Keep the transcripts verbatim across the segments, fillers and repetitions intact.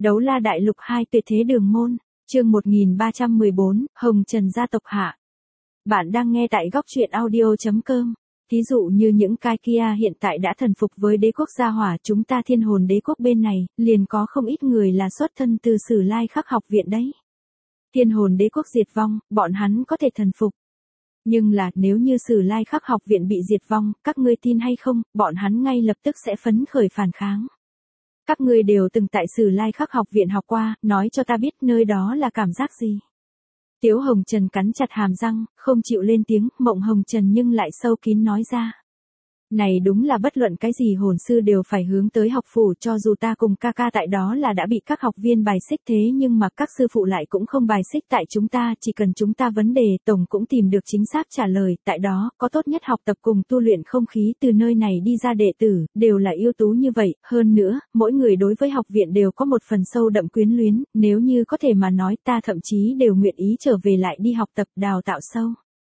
Đấu La Đại Lục hai Tuyệt Thế Đường Môn, chương một nghìn ba trăm mười bốn, Hồng Trần gia tộc hạ. Bạn đang nghe tại góc truyện audio chấm com. Thí dụ như những cái kia hiện tại đã thần phục với đế quốc Gia Hỏa chúng ta Thiên Hồn Đế quốc bên này, liền có không ít người là xuất thân từ Sử Lai Khắc học viện đấy. Thiên Hồn Đế quốc diệt vong, bọn hắn có thể thần phục. Nhưng là nếu như Sử Lai Khắc học viện bị diệt vong, các ngươi tin hay không, bọn hắn ngay lập tức sẽ phấn khởi phản kháng. Các ngươi đều từng tại Sử Lai Khắc học viện học qua, nói cho ta biết nơi đó là cảm giác gì. Tiếu Hồng Trần cắn chặt hàm răng, không chịu lên tiếng, Mộng Hồng Trần nhưng lại sâu kín nói ra. Này đúng là bất luận cái gì hồn sư đều phải hướng tới học phủ, cho dù ta cùng ca ca tại đó là đã bị các học viên bài xích, thế nhưng mà các sư phụ lại cũng không bài xích tại chúng ta, chỉ cần chúng ta vấn đề tổng cũng tìm được chính xác trả lời, tại đó có tốt nhất học tập cùng tu luyện không khí, từ nơi này đi ra đệ tử đều là ưu tú như vậy, hơn nữa, mỗi người đối với học viện đều có một phần sâu đậm quyến luyến, nếu như có thể mà nói ta thậm chí đều nguyện ý trở về lại đi học tập đào tạo sâu.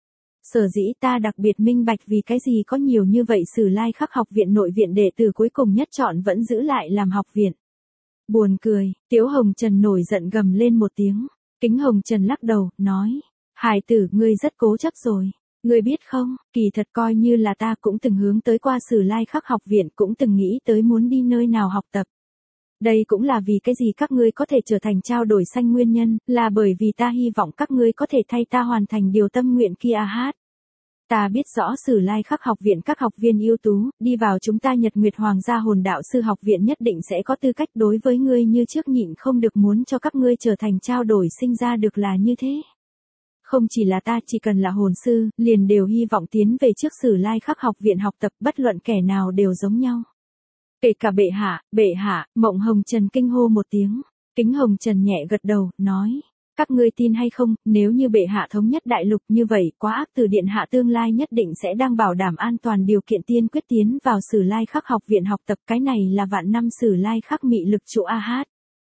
Sở dĩ ta đặc biệt minh bạch vì cái gì có nhiều như vậy Sử Lai Khắc học viện nội viện đệ tử cuối cùng nhất chọn vẫn giữ lại làm học viện. Buồn cười, Tiếu Hồng Trần nổi giận gầm lên một tiếng. Kính Hồng Trần lắc đầu, nói, hài tử ngươi rất cố chấp rồi. Ngươi biết không, kỳ thật coi như là ta cũng từng hướng tới qua Sử Lai Khắc học viện, cũng từng nghĩ tới muốn đi nơi nào học tập. Đây cũng là vì cái gì các ngươi có thể trở thành trao đổi xanh nguyên nhân, là bởi vì ta hy vọng các ngươi có thể thay ta hoàn thành điều tâm nguyện kia hát. Ta biết rõ Sử Lai Khắc học viện các học viên ưu tú, đi vào chúng ta Nhật Nguyệt Hoàng gia hồn đạo sư học viện nhất định sẽ có tư cách đối với ngươi như trước, nhịn không được muốn cho các ngươi trở thành trao đổi sinh ra được là như thế. Không chỉ là ta, chỉ cần là hồn sư, liền đều hy vọng tiến về trước Sử Lai Khắc học viện học tập, bất luận kẻ nào đều giống nhau. Kể cả bệ hạ, bệ hạ, Mộng Hồng Trần kinh hô một tiếng. Kính Hồng Trần nhẹ gật đầu, nói, các ngươi tin hay không, nếu như bệ hạ thống nhất đại lục như vậy, quá ác từ điện hạ tương lai nhất định sẽ đang bảo đảm an toàn điều kiện tiên quyết tiến vào Sử Lai Khắc học viện học tập, cái này là vạn năm Sử Lai Khắc mị lực trụ a hát.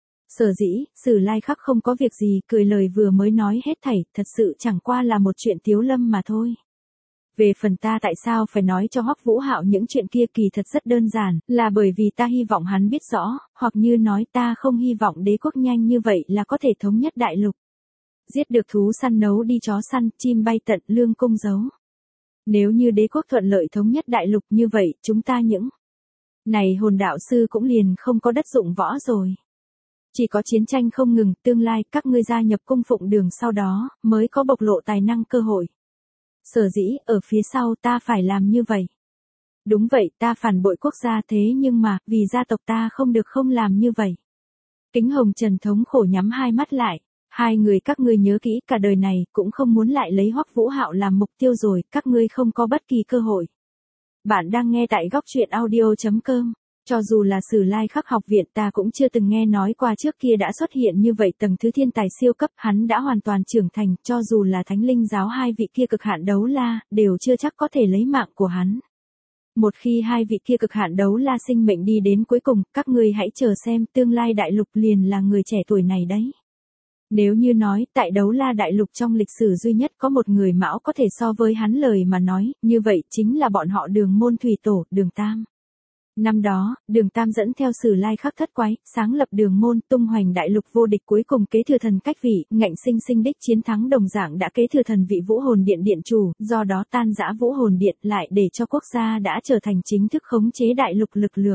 Sở dĩ, Sử Lai Khắc không có việc gì, cười lời vừa mới nói hết thảy, thật sự chẳng qua là một chuyện tiếu lâm mà thôi. Về phần ta tại sao phải nói cho Hoắc Vũ Hạo những chuyện kia, kỳ thật rất đơn giản, là bởi vì ta hy vọng hắn biết rõ, hoặc như nói ta không hy vọng đế quốc nhanh như vậy là có thể thống nhất đại lục. Giết được thú săn nấu đi chó săn, chim bay tận lương cung giấu. Nếu như đế quốc thuận lợi thống nhất đại lục như vậy, chúng ta những này hồn đạo sư cũng liền không có đất dụng võ rồi. Chỉ có chiến tranh không ngừng, tương lai các ngươi gia nhập cung phụng đường sau đó, mới có bộc lộ tài năng cơ hội. Sở dĩ, ở phía sau ta phải làm như vậy. Đúng vậy, ta phản bội quốc gia, thế nhưng mà, vì gia tộc ta không được không làm như vậy. Kính Hồng Trần thống khổ nhắm hai mắt lại. Hai người các ngươi nhớ kỹ, cả đời này, cũng không muốn lại lấy Hoắc Vũ Hạo làm mục tiêu rồi, các ngươi không có bất kỳ cơ hội. Bạn đang nghe tại góc truyện audio chấm com. Cho dù là Sử Lai Khắc học viện, ta cũng chưa từng nghe nói qua trước kia đã xuất hiện như vậy tầng thứ thiên tài siêu cấp, hắn đã hoàn toàn trưởng thành, cho dù là Thánh Linh giáo hai vị kia cực hạn đấu la, đều chưa chắc có thể lấy mạng của hắn. Một khi hai vị kia cực hạn đấu la sinh mệnh đi đến cuối cùng, các ngươi hãy chờ xem, tương lai đại lục liền là người trẻ tuổi này đấy. Nếu như nói, tại đấu la đại lục trong lịch sử duy nhất có một người mão có thể so với hắn lời mà nói, như vậy chính là bọn họ Đường môn thủy tổ, Đường Tam. Năm đó, Đường Tam dẫn theo Sử Lai Khắc thất quái, sáng lập Đường môn, tung hoành đại lục vô địch, cuối cùng kế thừa thần cách vị, ngạnh sinh sinh đích chiến thắng đồng dạng đã kế thừa thần vị Vũ Hồn Điện điện chủ, do đó tan rã Vũ Hồn Điện lại để cho quốc gia đã trở thành chính thức khống chế đại lục lực lượng.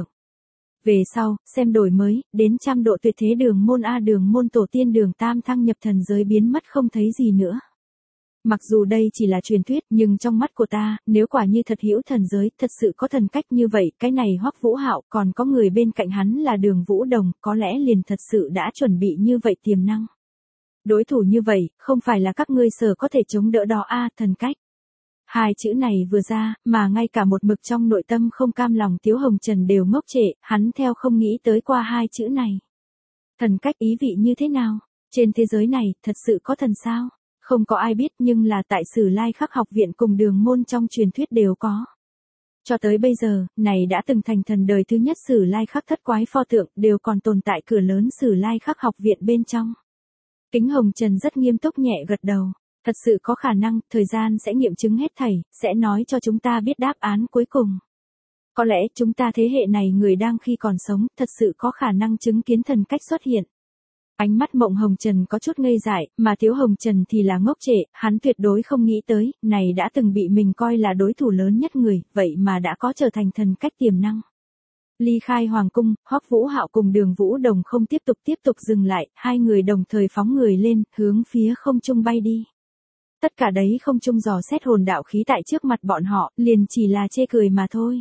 Về sau, xem đổi mới, đến trăm độ tuyệt thế Đường môn a Đường môn tổ tiên Đường Tam thăng nhập thần giới biến mất không thấy gì nữa. Mặc dù đây chỉ là truyền thuyết, nhưng trong mắt của ta, nếu quả như thật hữu thần giới, thật sự có thần cách như vậy, cái này Hoắc Vũ Hạo, còn có người bên cạnh hắn là Đường Vũ Đồng, có lẽ liền thật sự đã chuẩn bị như vậy tiềm năng. Đối thủ như vậy, không phải là các ngươi sở có thể chống đỡ đó a thần cách. Hai chữ này vừa ra, mà ngay cả một mực trong nội tâm không cam lòng Tiếu Hồng Trần đều ngốc trệ, hắn theo không nghĩ tới qua hai chữ này. Thần cách ý vị như thế nào? Trên thế giới này, thật sự có thần sao? Không có ai biết, nhưng là tại Sử Lai Khắc học viện cùng Đường môn trong truyền thuyết đều có. Cho tới bây giờ, này đã từng thành thần đời thứ nhất Sử Lai Khắc thất quái pho tượng, đều còn tồn tại cửa lớn Sử Lai Khắc học viện bên trong. Kính Hồng Trần rất nghiêm túc nhẹ gật đầu. Thật sự có khả năng, thời gian sẽ nghiệm chứng hết thảy, sẽ nói cho chúng ta biết đáp án cuối cùng. Có lẽ chúng ta thế hệ này người đang khi còn sống, thật sự có khả năng chứng kiến thần cách xuất hiện. Ánh mắt Mộng Hồng Trần có chút ngây dại, mà Tiếu Hồng Trần thì là ngốc trệ, hắn tuyệt đối không nghĩ tới, này đã từng bị mình coi là đối thủ lớn nhất người, vậy mà đã có trở thành thần cách tiềm năng. Ly khai hoàng cung, Hoắc Vũ Hạo cùng Đường Vũ Đồng không tiếp tục tiếp tục dừng lại, hai người đồng thời phóng người lên, hướng phía không trung bay đi. Tất cả đấy không trung dò xét hồn đạo khí tại trước mặt bọn họ, liền chỉ là chê cười mà thôi.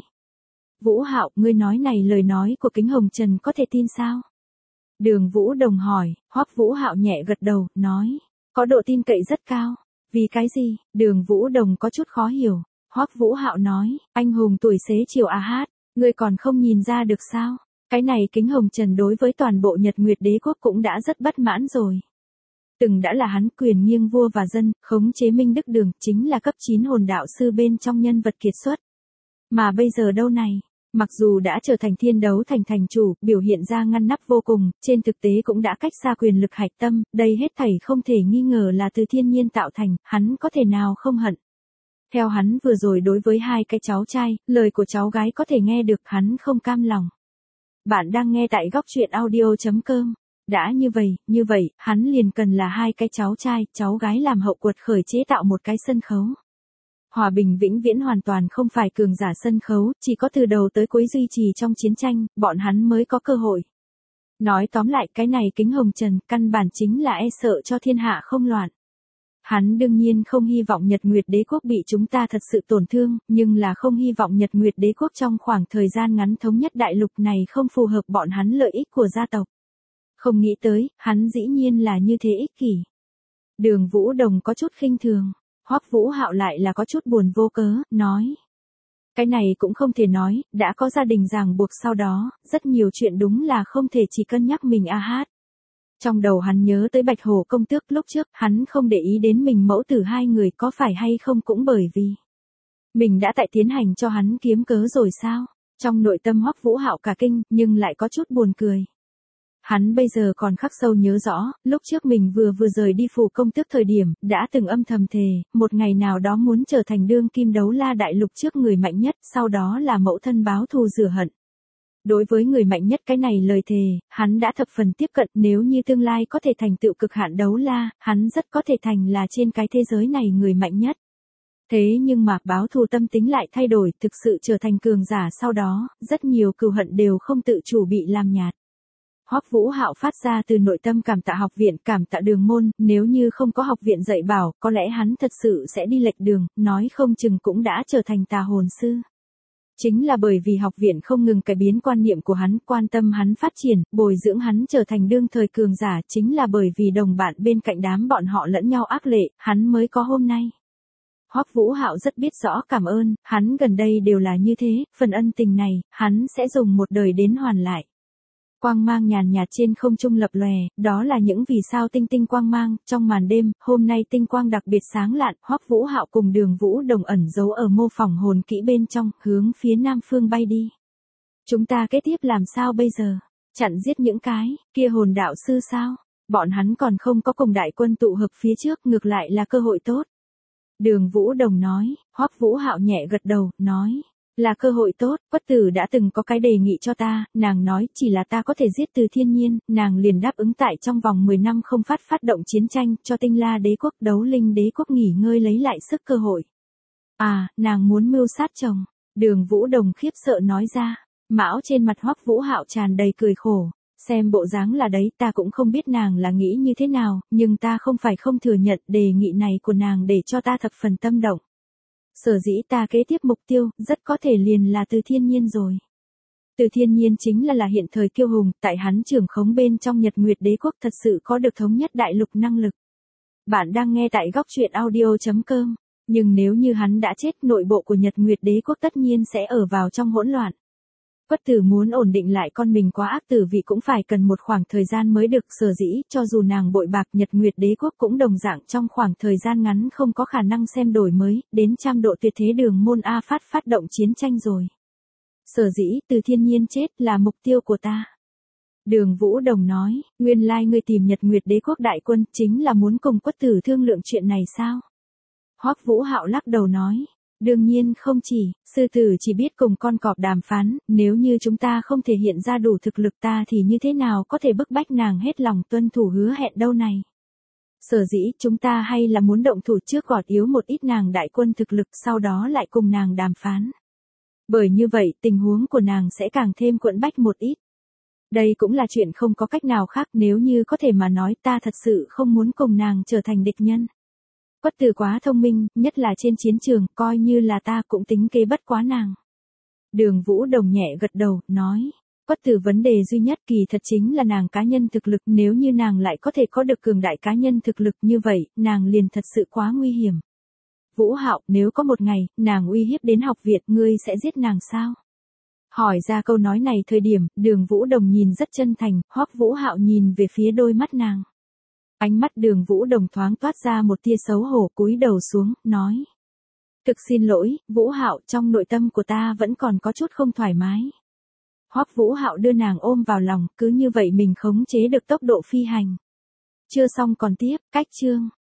Vũ Hạo, ngươi nói này lời nói của Kính Hồng Trần có thể tin sao? Đường Vũ Đồng hỏi, Hoắc Vũ Hạo nhẹ gật đầu, nói, có độ tin cậy rất cao. Vì cái gì? Đường Vũ Đồng có chút khó hiểu. Hoắc Vũ Hạo nói, anh hùng tuổi xế chiều a hát, ngươi còn không nhìn ra được sao? Cái này Kính Hồng Trần đối với toàn bộ Nhật Nguyệt Đế quốc cũng đã rất bất mãn rồi. Từng đã là hắn quyền nghiêng vua và dân, khống chế Minh Đức Đường, chính là cấp chín hồn đạo sư bên trong nhân vật kiệt xuất. Mà bây giờ đâu này? Mặc dù đã trở thành thiên đấu thành thành chủ, biểu hiện ra ngăn nắp vô cùng, trên thực tế cũng đã cách xa quyền lực hạch tâm, đây hết thảy không thể nghi ngờ là từ thiên nhiên tạo thành, hắn có thể nào không hận. Theo hắn vừa rồi đối với hai cái cháu trai, lời của cháu gái có thể nghe được, hắn không cam lòng. Bạn đang nghe tại góc truyện audio chấm com. Đã như vậy, như vậy, hắn liền cần là hai cái cháu trai, cháu gái làm hậu quật khởi chế tạo một cái sân khấu. Hòa bình vĩnh viễn hoàn toàn không phải cường giả sân khấu, chỉ có từ đầu tới cuối duy trì trong chiến tranh, bọn hắn mới có cơ hội. Nói tóm lại, cái này Kính Hồng Trần, căn bản chính là e sợ cho thiên hạ không loạn. Hắn đương nhiên không hy vọng Nhật Nguyệt Đế quốc bị chúng ta thật sự tổn thương, nhưng là không hy vọng Nhật Nguyệt Đế quốc trong khoảng thời gian ngắn thống nhất đại lục này không phù hợp bọn hắn lợi ích của gia tộc. Không nghĩ tới, hắn dĩ nhiên là như thế ích kỷ. Đường Vũ Đồng có chút khinh thường. Hoắc Vũ Hạo lại là có chút buồn vô cớ, nói. Cái này cũng không thể nói, đã có gia đình ràng buộc sau đó, rất nhiều chuyện đúng là không thể chỉ cân nhắc mình a hát. Trong đầu hắn nhớ tới Bạch Hổ công tước lúc trước, hắn không để ý đến mình mẫu tử hai người có phải hay không cũng bởi vì mình đã tại tiến hành cho hắn kiếm cớ rồi sao? Trong nội tâm Hoắc Vũ Hạo cả kinh, nhưng lại có chút buồn cười. Hắn bây giờ còn khắc sâu nhớ rõ, lúc trước mình vừa vừa rời đi phủ công tước thời điểm, đã từng âm thầm thề, một ngày nào đó muốn trở thành đương kim đấu la đại lục trước người mạnh nhất, sau đó là mẫu thân báo thù rửa hận. Đối với người mạnh nhất cái này lời thề, hắn đã thập phần tiếp cận, nếu như tương lai có thể thành tựu cực hạn đấu la, hắn rất có thể thành là trên cái thế giới này người mạnh nhất. Thế nhưng mà báo thù tâm tính lại thay đổi, thực sự trở thành cường giả sau đó, rất nhiều cừu hận đều không tự chủ bị làm nhạt. Hoắc Vũ Hạo phát ra từ nội tâm cảm tạ học viện, cảm tạ Đường môn, nếu như không có học viện dạy bảo, có lẽ hắn thật sự sẽ đi lệch đường, nói không chừng cũng đã trở thành tà hồn sư. Chính là bởi vì học viện không ngừng cải biến quan niệm của hắn, quan tâm hắn phát triển, bồi dưỡng hắn trở thành đương thời cường giả, chính là bởi vì đồng bạn bên cạnh đám bọn họ lẫn nhau ác lệ, hắn mới có hôm nay. Hoắc Vũ Hạo rất biết rõ cảm ơn, hắn gần đây đều là như thế, phần ân tình này, hắn sẽ dùng một đời đến hoàn lại. Quang mang nhàn nhạt trên không trung lập lòe, đó là những vì sao tinh tinh quang mang, trong màn đêm, hôm nay tinh quang đặc biệt sáng lạn, Hoắc Vũ Hạo cùng Đường Vũ Đồng ẩn giấu ở mô phỏng hồn kỹ bên trong, hướng phía nam phương bay đi. Chúng ta kế tiếp làm sao bây giờ? Chặn giết những cái, kia hồn đạo sư sao? Bọn hắn còn không có cùng đại quân tụ hợp phía trước, ngược lại là cơ hội tốt. Đường Vũ Đồng nói, Hoắc Vũ Hạo nhẹ gật đầu, nói. Là cơ hội tốt, Quất Tử đã từng có cái đề nghị cho ta, nàng nói chỉ là ta có thể giết Từ Thiên Nhiên, nàng liền đáp ứng tại trong vòng mười năm không phát phát động chiến tranh, cho Tinh La đế quốc, Đấu Linh đế quốc nghỉ ngơi lấy lại sức cơ hội. À, nàng muốn mưu sát chồng. Đường Vũ Đồng khiếp sợ nói ra, mão trên mặt Hoắc Vũ Hạo tràn đầy cười khổ. Xem bộ dáng là đấy, ta cũng không biết nàng là nghĩ như thế nào, nhưng ta không phải không thừa nhận đề nghị này của nàng để cho ta thập phần tâm động. Sở dĩ ta kế tiếp mục tiêu, rất có thể liền là Từ Thiên Nhiên rồi. Từ Thiên Nhiên chính là là hiện thời kiêu hùng, tại hắn trưởng khống bên trong Nhật Nguyệt Đế quốc thật sự có được thống nhất đại lục năng lực. Bạn đang nghe tại góc truyện audio chấm com, nhưng nếu như hắn đã chết, nội bộ của Nhật Nguyệt Đế quốc tất nhiên sẽ ở vào trong hỗn loạn. Quất Tử muốn ổn định lại con mình quá ác tử vị cũng phải cần một khoảng thời gian mới được, sở dĩ, cho dù nàng bội bạc Nhật Nguyệt Đế quốc cũng đồng dạng trong khoảng thời gian ngắn không có khả năng xem đổi mới, đến trăm độ tuyệt thế Đường môn A phát phát động chiến tranh rồi. Sở dĩ, Từ Thiên Nhiên chết là mục tiêu của ta. Đường Vũ Đồng nói, nguyên lai ngươi tìm Nhật Nguyệt Đế quốc đại quân, chính là muốn cùng Quất Tử thương lượng chuyện này sao? Hoắc Vũ Hạo lắc đầu nói, Đương nhiên không chỉ, sư tử chỉ biết cùng con cọp đàm phán, nếu như chúng ta không thể hiện ra đủ thực lực ta thì như thế nào có thể bức bách nàng hết lòng tuân thủ hứa hẹn đâu này. Sở dĩ chúng ta hay là muốn động thủ trước gọt yếu một ít nàng đại quân thực lực sau đó lại cùng nàng đàm phán. Bởi như vậy tình huống của nàng sẽ càng thêm quẫn bách một ít. Đây cũng là chuyện không có cách nào khác, nếu như có thể mà nói ta thật sự không muốn cùng nàng trở thành địch nhân. Quất Tử quá thông minh, nhất là trên chiến trường, coi như là ta cũng tính kế bất quá nàng. Đường Vũ Đồng nhẹ gật đầu, nói. Quất Tử vấn đề duy nhất kỳ thật chính là nàng cá nhân thực lực, nếu như nàng lại có thể có được cường đại cá nhân thực lực như vậy, nàng liền thật sự quá nguy hiểm. Vũ Hạo, nếu có một ngày, nàng uy hiếp đến học viện, ngươi sẽ giết nàng sao? Hỏi ra câu nói này thời điểm, Đường Vũ Đồng nhìn rất chân thành, Hoắc Vũ Hạo nhìn về phía đôi mắt nàng. Ánh mắt Đường Vũ Đồng thoáng toát ra một tia xấu hổ, cúi đầu xuống, nói. Thực xin lỗi, Vũ Hạo, trong nội tâm của ta vẫn còn có chút không thoải mái. Hoắc Vũ Hạo đưa nàng ôm vào lòng, cứ như vậy mình khống chế được tốc độ phi hành. Chưa xong còn tiếp, cách chương.